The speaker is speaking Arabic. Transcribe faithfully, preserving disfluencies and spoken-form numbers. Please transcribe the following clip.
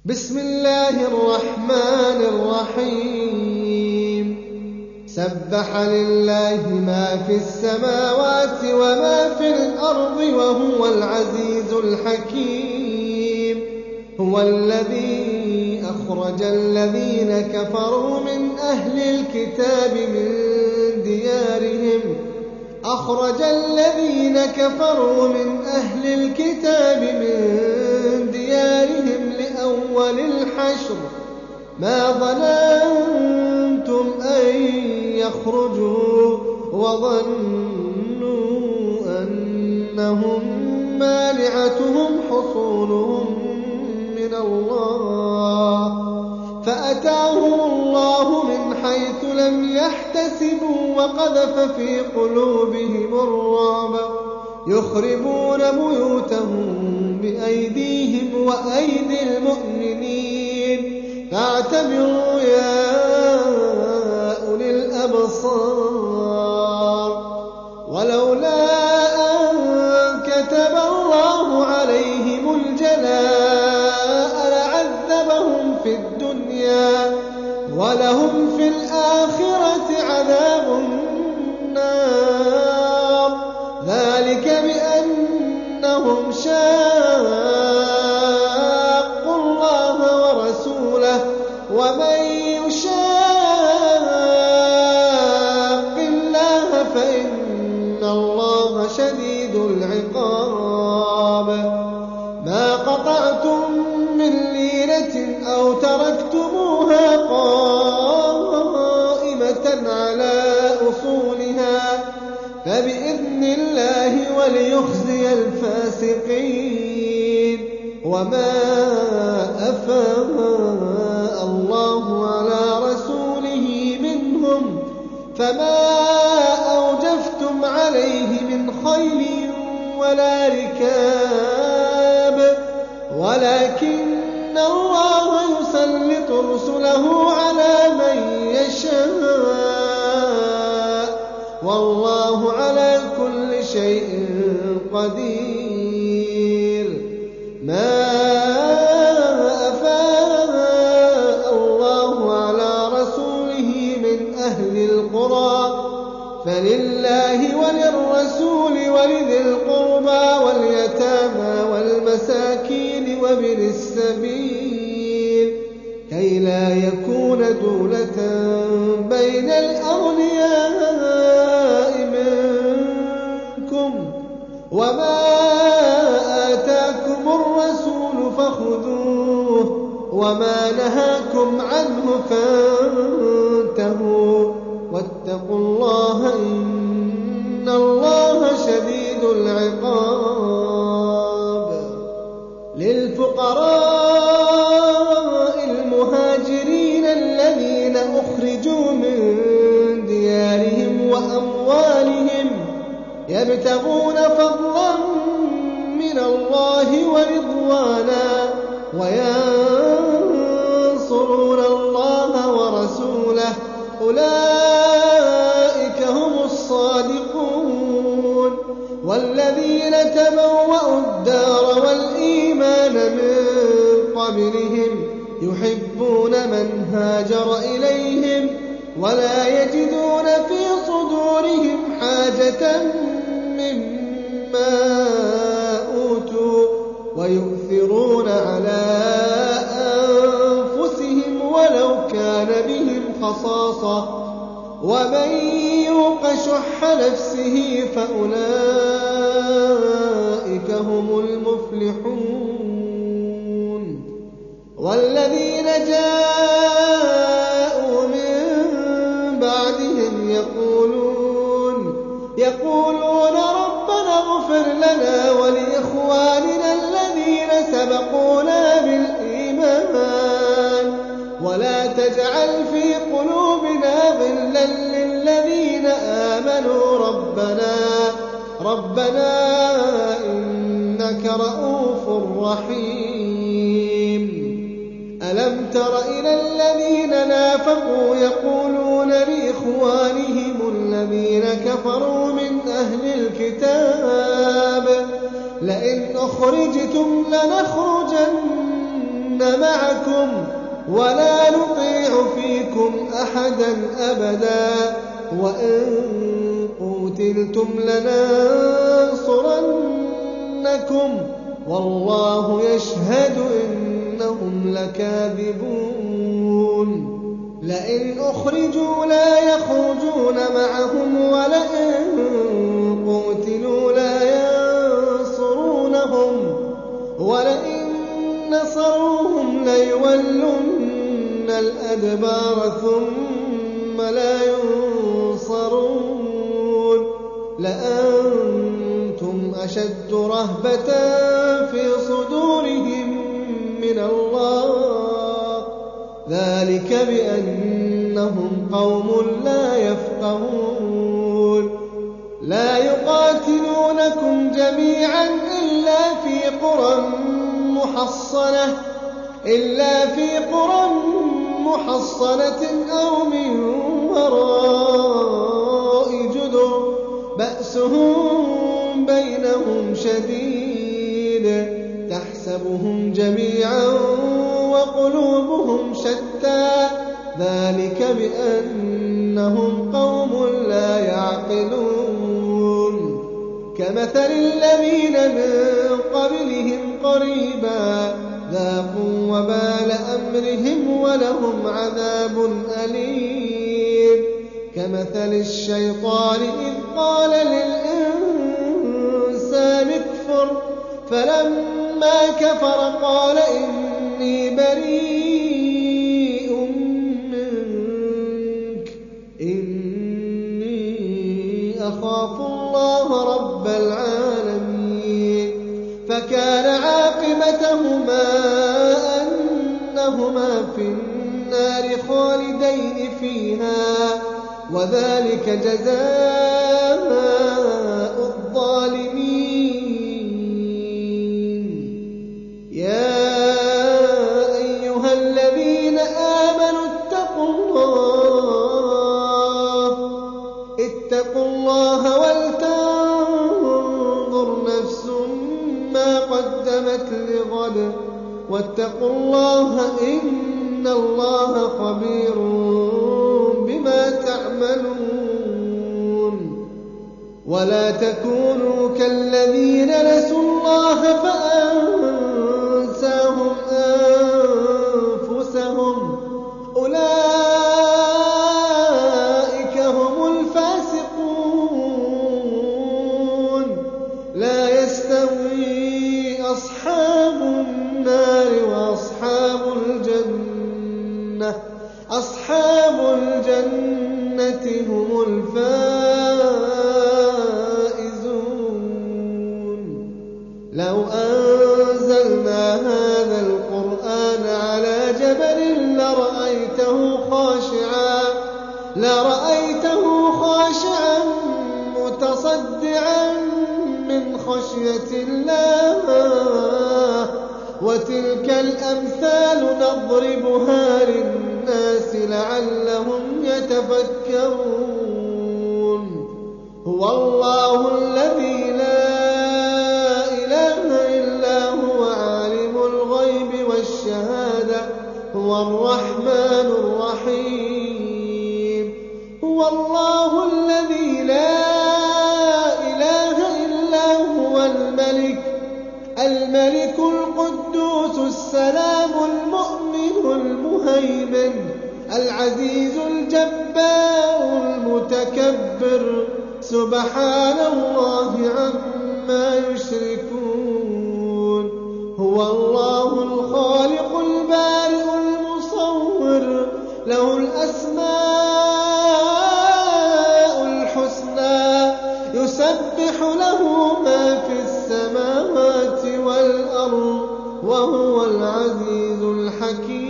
بسم الله الرحمن الرحيم سبح لله ما في السماوات وما في الأرض وهو العزيز الحكيم هو الذي أخرج الذين كفروا من أهل الكتاب من ديارهم أخرج الذين كفروا من أهل الكتاب من ديارهم لأول الحشر ما ظننتم أن يخرجوا وظنوا أنهم مانعتهم حصونهم من الله فأتاهم الله من حيث لم يحتسبوا وقذف في قلوبهم الرعب يخربون بيوتهم بأيديهم وأيدي المؤمنين فاعتبروا يا أولي الأبصار ولولا أن كتب الله عليهم الجلاء لعذبهم في الدنيا ولهم في الآخرة عذاب النار ذلك بأنهم شاقوا الله ورسوله ومن يشاق الله فإن الله شديد العقاب ما قطعتم من لينة أو تركتموها قائمة على أصولها فبإذن الله وليخزي الفاسقين وما أفاء الله على رسوله منهم فما أوجفتم عليه من خيل ولا ركاب ولكن الله يسلط رسله على من يشاء والله على كل شيء قدير ما أفاء الله على رسوله من أهل القرى فلله وللرسول ولذي القربى واليتامى والمساكين وابن السبيل كي لا يكون دولة بين الأغنياء منكم وما آتاكم الرسول فخذوه وما نهاكم عنه فانتهوا واتقوا الله إن الله شديد العقاب للفقراء المهاجرين الذين أخرجوا من ديارهم وأموالهم يبتغون فضلا من الله ورضوانا وينصرون الله ورسوله أولئك هم الصادقون والذين تبوأوا الدار والإيمان من قبلهم يحبون من هاجر إليهم ولا يجدون في صدورهم حاجة مما أوتوا ويؤثرون على أنفسهم ولو كان بهم خصاصة ومن يوق شح نفسه فأولئك هم المفلحون والذين جاءوا من بعدهم يقولون يقولون ربنا اغفر لنا ولإخواننا الذين سبقونا بالإيمان ولا تجعل في قلوبنا غلا للذين آمنوا ربنا ربنا إنك رؤوف رحيم ألم تر إلى الذين نافقوا يقولون لإخوانهم الذين كفروا من أهل الكتاب لئن أخرجتم لنخرجن معكم ولا نطيع فيكم أحدا أبدا وإن قتلتم لننصرنكم والله يشهد إنهم لكاذبون لئن أخرجوا لا يخرجون معهم ولئن قتلوا لا ينصرونهم ولئن نصروهم ليولن الأدبار ثم لا ينصرون لأنتم أشد رهبة في صدورهم من الله ذلك بأنهم قوم لا يفقهون لا يقاتلونكم جميعا إلا في قرى محصنة إلا في قرى محصنة أو من وراء جدر بأسهم بينهم شديد تحسبهم جميعا وقلوبهم شتى ذلك بأنهم قوم لا يعقلون كمثل الذين من قبلهم قريبا ذاقوا وبال أمرهم ولهم عذاب أليم كمثل الشيطان إذ قال للإنسان اكفر فلما كفر قال إني بريء منك إني أخاف الله رب العالمين فكان عاقبتهما أنهما في النار خالدين فيها وذلك جزاء الظالمين يا أيها الذين آمنوا اتقوا الله اتقوا الله ولتنظر نفس ما قدمت لغد واتقوا الله إن الله خبير بما تعملون ولا تكونوا كالذين نسوا الله فأنساهم أنفسهم أولئك هم الفاسقون لا يستوي أصحاب النار وأصحاب الجنة أصحاب الجنة هم الفائزون لو أنزلنا هذا القرآن على جبل لرأيته خاشعا لرأيته خاشعا متصدعا من خشية الله وتلك الأمثال نضربها للناس لعلهم يتفكرون هو الله الذي لا إله إلا هو عالم الغيب والشهادة هو الرحمن الرحيم هو الله الذي لا إله إلا هو الملك الملك القدوس السلام المؤمن المهيمن العزيز الجبار المتكبر سبحان الله عما يشركون هو الله الخالق البارئ المصور له الأسماء الحسنى يسبح له ما في السماوات والأرض وهو العزيز الحكيم